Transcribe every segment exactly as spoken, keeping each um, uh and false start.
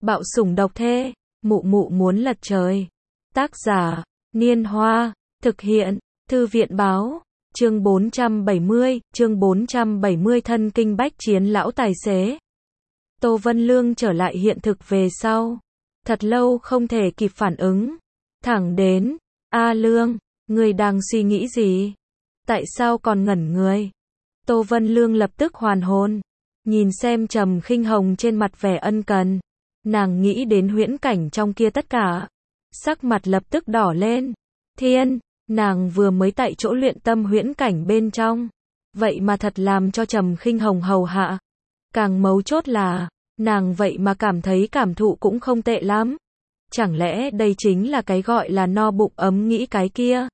Bạo sủng độc thê, mụ mụ muốn lật trời. Tác giả, Niên Hoa, thực hiện, Thư viện báo, chương bốn trăm bảy mươi, chương bốn trăm bảy mươi thân kinh bách chiến lão tài xế. Tô Vân Lương trở lại hiện thực về sau. Thật lâu không thể kịp phản ứng. Thẳng đến, A Lương, người đang suy nghĩ gì? Tại sao còn ngẩn người? Tô Vân Lương lập tức hoàn hồn. Nhìn xem Trầm Khinh Hồng trên mặt vẻ ân cần. Nàng nghĩ đến huyễn cảnh trong kia tất cả. Sắc mặt lập tức đỏ lên. Thiên, nàng vừa mới tại chỗ luyện tâm huyễn cảnh bên trong. Vậy mà thật làm cho Trầm Khinh Hồng hầu hạ. Càng mấu chốt là, nàng vậy mà cảm thấy cảm thụ cũng không tệ lắm. Chẳng lẽ đây chính là cái gọi là no bụng ấm nghĩ cái kia?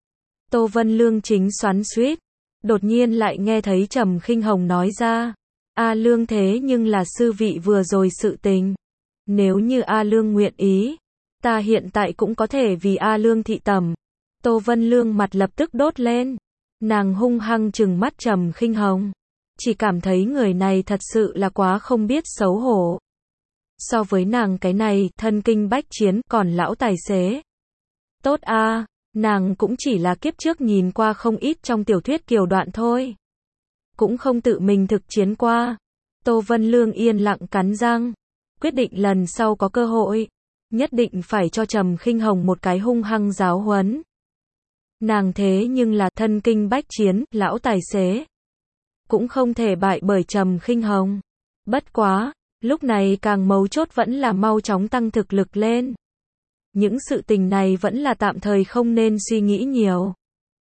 Tô Vân Lương chính xoắn xuýt, đột nhiên lại nghe thấy Trầm Khinh Hồng nói ra. A Lương thế nhưng là sư vị vừa rồi sự tình. Nếu như A Lương nguyện ý, ta hiện tại cũng có thể vì A Lương thị tẩm. Tô Vân Lương mặt lập tức đốt lên. Nàng hung hăng trừng mắt Trầm Khinh Hồng. Chỉ cảm thấy người này thật sự là quá không biết xấu hổ. So với nàng cái này, thân kinh bách chiến, còn lão tài xế. Tốt a, à, nàng cũng chỉ là kiếp trước nhìn qua không ít trong tiểu thuyết kiều đoạn thôi. Cũng không tự mình thực chiến qua. Tô Vân Lương yên lặng cắn răng. Quyết định lần sau có cơ hội, nhất định phải cho Trầm Khinh Hồng một cái hung hăng giáo huấn. Nàng thế nhưng là thân kinh bách chiến, lão tài xế. Cũng không thể bại bởi Trầm Khinh Hồng. Bất quá, lúc này càng mấu chốt vẫn là mau chóng tăng thực lực lên. Những sự tình này vẫn là tạm thời không nên suy nghĩ nhiều.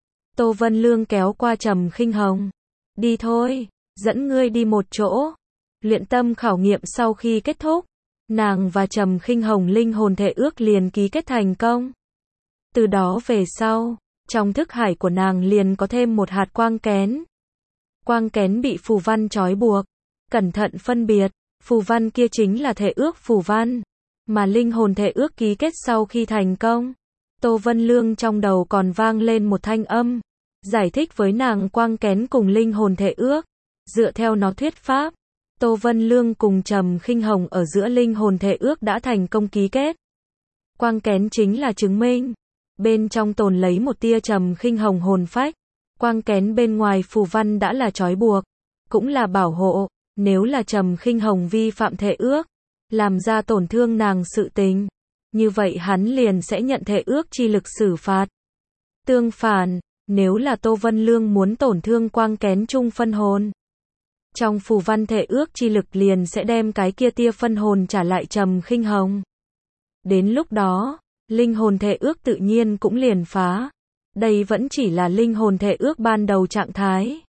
Tô Vân Lương kéo qua Trầm Khinh Hồng. Đi thôi, dẫn ngươi đi một chỗ. Luyện tâm khảo nghiệm sau khi kết thúc, nàng và Trầm Khinh Hồng linh hồn thể ước liền ký kết thành công. Từ đó về sau, trong thức hải của nàng liền có thêm một hạt quang kén. Quang kén bị phù văn trói buộc. Cẩn thận phân biệt, phù văn kia chính là thể ước phù văn, mà linh hồn thể ước ký kết sau khi thành công. Tô Vân Lương trong đầu còn vang lên một thanh âm, giải thích với nàng quang kén cùng linh hồn thể ước. Dựa theo nó thuyết pháp, Tô Vân Lương cùng Trầm Khinh Hồng ở giữa linh hồn thể ước đã thành công ký kết. Quang kén chính là chứng minh. Bên trong tồn lấy một tia Trầm Khinh Hồng hồn phách. Quang kén bên ngoài phù văn đã là trói buộc, cũng là bảo hộ. Nếu là Trầm Khinh Hồng vi phạm thể ước, làm ra tổn thương nàng sự tình, như vậy hắn liền sẽ nhận thể ước chi lực xử phạt. Tương phản, nếu là Tô Vân Lương muốn tổn thương quang kén chung phân hồn, trong phù văn thể ước chi lực liền sẽ đem cái kia tia phân hồn trả lại Trầm Khinh Hồng. Đến lúc đó, linh hồn thể ước tự nhiên cũng liền phá. Đây vẫn chỉ là linh hồn thể ước ban đầu trạng thái.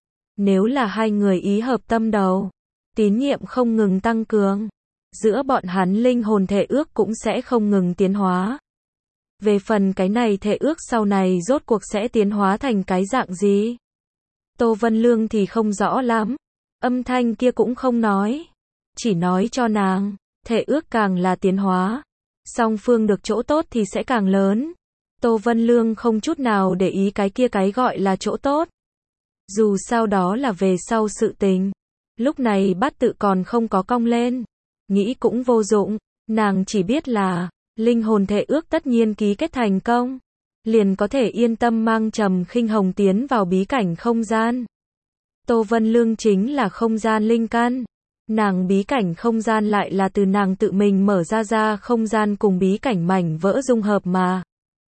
Nếu là hai người ý hợp tâm đầu, tín nhiệm không ngừng tăng cường, giữa bọn hắn linh hồn thể ước cũng sẽ không ngừng tiến hóa. Về phần cái này thể ước sau này rốt cuộc sẽ tiến hóa thành cái dạng gì? Tô Vân Lương thì không rõ lắm, âm thanh kia cũng không nói, chỉ nói cho nàng, thể ước càng là tiến hóa, song phương được chỗ tốt thì sẽ càng lớn. Tô Vân Lương không chút nào để ý cái kia cái gọi là chỗ tốt. Dù sao đó là về sau sự tình. Lúc này bát tự còn không có cong lên. Nghĩ cũng vô dụng. Nàng chỉ biết là, linh hồn thể ước tất nhiên ký kết thành công. Liền có thể yên tâm mang Trầm Khinh Hồng tiến vào bí cảnh không gian. Tô Vân Lương chính là không gian linh căn. Nàng bí cảnh không gian lại là từ nàng tự mình mở ra ra không gian cùng bí cảnh mảnh vỡ dung hợp mà.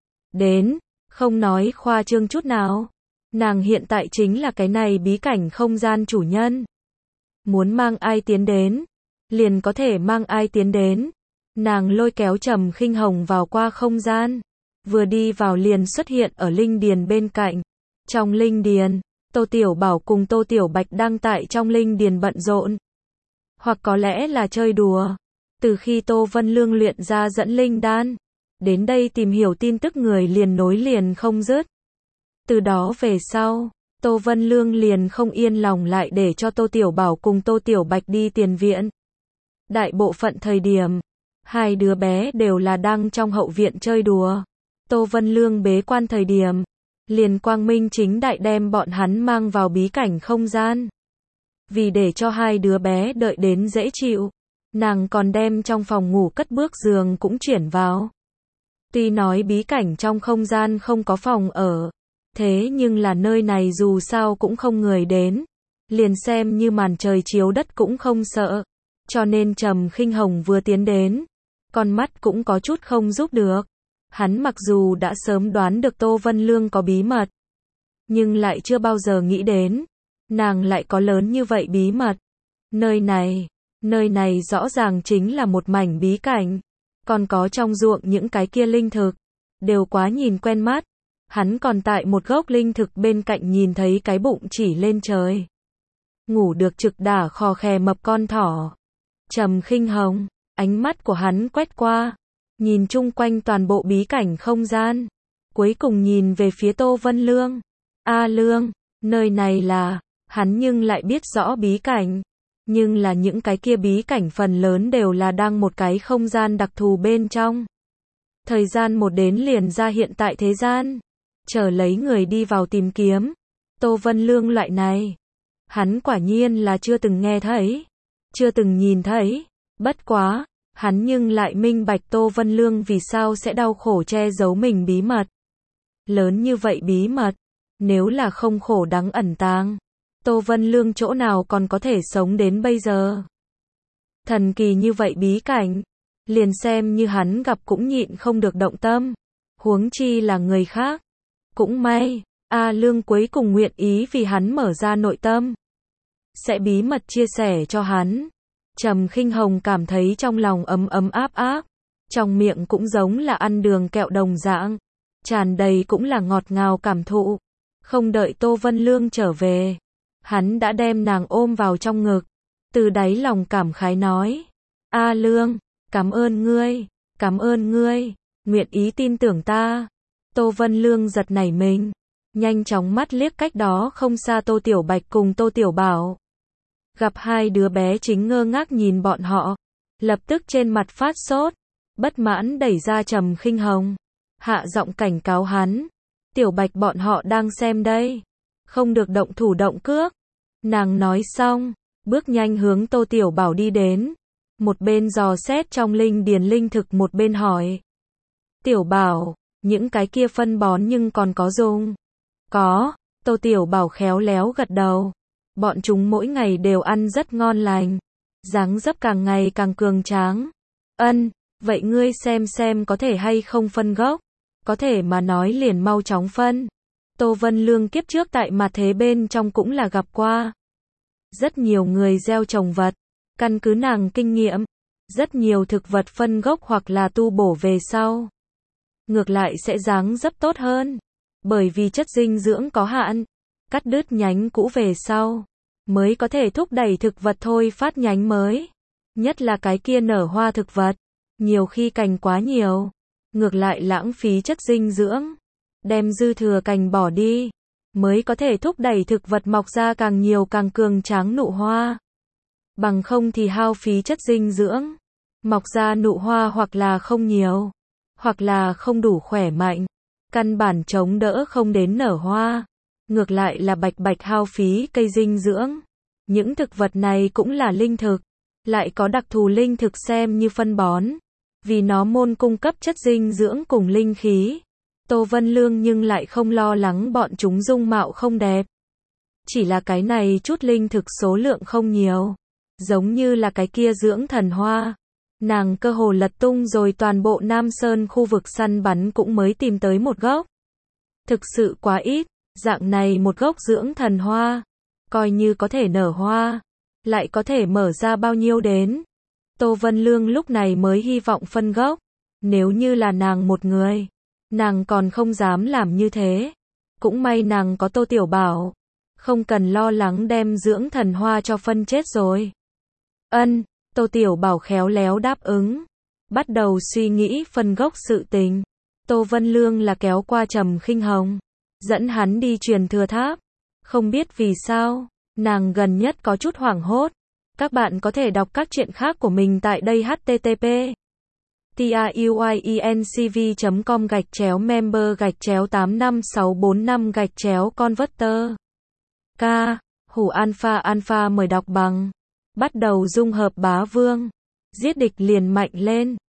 Đến, không nói khoa trương chút nào. Nàng hiện tại chính là cái này bí cảnh không gian chủ nhân. Muốn mang ai tiến đến, liền có thể mang ai tiến đến. Nàng lôi kéo Trầm Khinh Hồng vào qua không gian. Vừa đi vào liền xuất hiện ở linh điền bên cạnh. Trong linh điền, Tô Tiểu Bảo cùng Tô Tiểu Bạch đang tại trong linh điền bận rộn. Hoặc có lẽ là chơi đùa. Từ khi Tô Vân Lương luyện ra dẫn linh đan, đến đây tìm hiểu tin tức người liền nối liền không dứt. Từ đó về sau, Tô Vân Lương liền không yên lòng lại để cho Tô Tiểu Bảo cùng Tô Tiểu Bạch đi tiền viện. Đại bộ phận thời điểm, hai đứa bé đều là đang trong hậu viện chơi đùa. Tô Vân Lương bế quan thời điểm, liền quang minh chính đại đem bọn hắn mang vào bí cảnh không gian. Vì để cho hai đứa bé đợi đến dễ chịu, Nàng còn đem trong phòng ngủ cất bước giường cũng chuyển vào. Tuy nói bí cảnh trong không gian không có phòng ở, thế nhưng là nơi này dù sao cũng không người đến, liền xem như màn trời chiếu đất cũng không sợ. Cho nên Trầm Khinh Hồng vừa tiến đến, con mắt cũng có chút không giúp được. Hắn mặc dù đã sớm đoán được Tô Vân Lương có bí mật, nhưng lại chưa bao giờ nghĩ đến, nàng lại có lớn như vậy bí mật. Nơi này, nơi này rõ ràng chính là một mảnh bí cảnh, còn có trong ruộng những cái kia linh thực, đều quá nhìn quen mắt. Hắn còn tại một gốc linh thực bên cạnh nhìn thấy cái bụng chỉ lên trời. Ngủ được trực đả khò khè mập con thỏ. Trầm Khinh Hồng, ánh mắt của hắn quét qua, nhìn chung quanh toàn bộ bí cảnh không gian, cuối cùng nhìn về phía Tô Vân Lương. A Lương, nơi này là, hắn nhưng lại biết rõ bí cảnh, nhưng là những cái kia bí cảnh phần lớn đều là đang một cái không gian đặc thù bên trong. Thời gian một đến liền ra hiện tại thế gian, chờ lấy người đi vào tìm kiếm. Tô Vân Lương loại này, hắn quả nhiên là chưa từng nghe thấy, chưa từng nhìn thấy. Bất quá, hắn nhưng lại minh bạch Tô Vân Lương vì sao sẽ đau khổ che giấu mình bí mật. Lớn như vậy bí mật, nếu là không khổ đắng ẩn tàng, Tô Vân Lương chỗ nào còn có thể sống đến bây giờ. Thần kỳ như vậy bí cảnh, liền xem như hắn gặp cũng nhịn không được động tâm, huống chi là người khác. Cũng may, A Lương cuối cùng nguyện ý vì hắn mở ra nội tâm, sẽ bí mật chia sẻ cho hắn. Trầm Khinh Hồng cảm thấy trong lòng ấm ấm áp áp, trong miệng cũng giống là ăn đường kẹo đồng dạng, tràn đầy cũng là ngọt ngào cảm thụ. Không đợi Tô Vân Lương trở về, hắn đã đem nàng ôm vào trong ngực, từ đáy lòng cảm khái nói: A Lương, cảm ơn ngươi, cảm ơn ngươi, nguyện ý tin tưởng ta. Tô Vân Lương giật nảy mình, nhanh chóng mắt liếc cách đó không xa Tô Tiểu Bạch cùng Tô Tiểu Bảo. Gặp hai đứa bé chính ngơ ngác nhìn bọn họ, lập tức trên mặt phát sốt, bất mãn đẩy ra Trầm Khinh Hồng, hạ giọng cảnh cáo hắn: Tiểu Bạch bọn họ đang xem đây, không được động thủ động cước. Nàng nói xong, bước nhanh hướng Tô Tiểu Bảo đi đến, một bên dò xét trong linh điền linh thực một bên hỏi: Tiểu Bảo, những cái kia phân bón nhưng còn có dùng? Có. Tô Tiểu Bảo khéo léo gật đầu. Bọn chúng mỗi ngày đều ăn rất ngon lành, dáng dấp càng ngày càng cường tráng. Ân, vậy ngươi xem xem có thể hay không phân gốc, có thể mà nói liền mau chóng phân. Tô Vân Lương kiếp trước tại mặt thế bên trong cũng là gặp qua rất nhiều người gieo trồng vật, căn cứ nàng kinh nghiệm, rất nhiều thực vật phân gốc hoặc là tu bổ về sau, ngược lại sẽ dáng dấp tốt hơn, bởi vì chất dinh dưỡng có hạn, cắt đứt nhánh cũ về sau, mới có thể thúc đẩy thực vật thôi phát nhánh mới. Nhất là cái kia nở hoa thực vật, nhiều khi cành quá nhiều, ngược lại lãng phí chất dinh dưỡng, đem dư thừa cành bỏ đi, mới có thể thúc đẩy thực vật mọc ra càng nhiều càng cường tráng nụ hoa. Bằng không thì hao phí chất dinh dưỡng, mọc ra nụ hoa hoặc là không nhiều, hoặc là không đủ khỏe mạnh, căn bản chống đỡ không đến nở hoa, ngược lại là bạch bạch hao phí cây dinh dưỡng. Những thực vật này cũng là linh thực, lại có đặc thù linh thực xem như phân bón, vì nó môn cung cấp chất dinh dưỡng cùng linh khí. Tô Vân Lương nhưng lại không lo lắng bọn chúng dung mạo không đẹp. Chỉ là cái này chút linh thực số lượng không nhiều, giống như là cái kia dưỡng thần hoa. Nàng cơ hồ lật tung rồi toàn bộ Nam Sơn khu vực săn bắn cũng mới tìm tới một gốc. Thực sự quá ít, dạng này một gốc dưỡng thần hoa, coi như có thể nở hoa, lại có thể mở ra bao nhiêu đến. Tô Vân Lương lúc này mới hy vọng phân gốc, nếu như là nàng một người, nàng còn không dám làm như thế. Cũng may nàng có Tô Tiểu Bảo, không cần lo lắng đem dưỡng thần hoa cho phân chết rồi. Ân, Tô Tiểu Bảo khéo léo đáp ứng, bắt đầu suy nghĩ phân gốc sự tình. Tô Vân Lương là kéo qua Trầm Khinh Hồng, dẫn hắn đi truyền thừa tháp. Không biết vì sao, nàng gần nhất có chút hoảng hốt. Các bạn có thể đọc các truyện khác của mình tại đây h t t p truyencv chấm com gạch chéo member gạch chéo tám năm sáu bốn năm gạch chéo converter. K. Hủ Alpha Alpha mời đọc bằng. Bắt đầu dung hợp bá vương. Giết địch liền mạnh lên.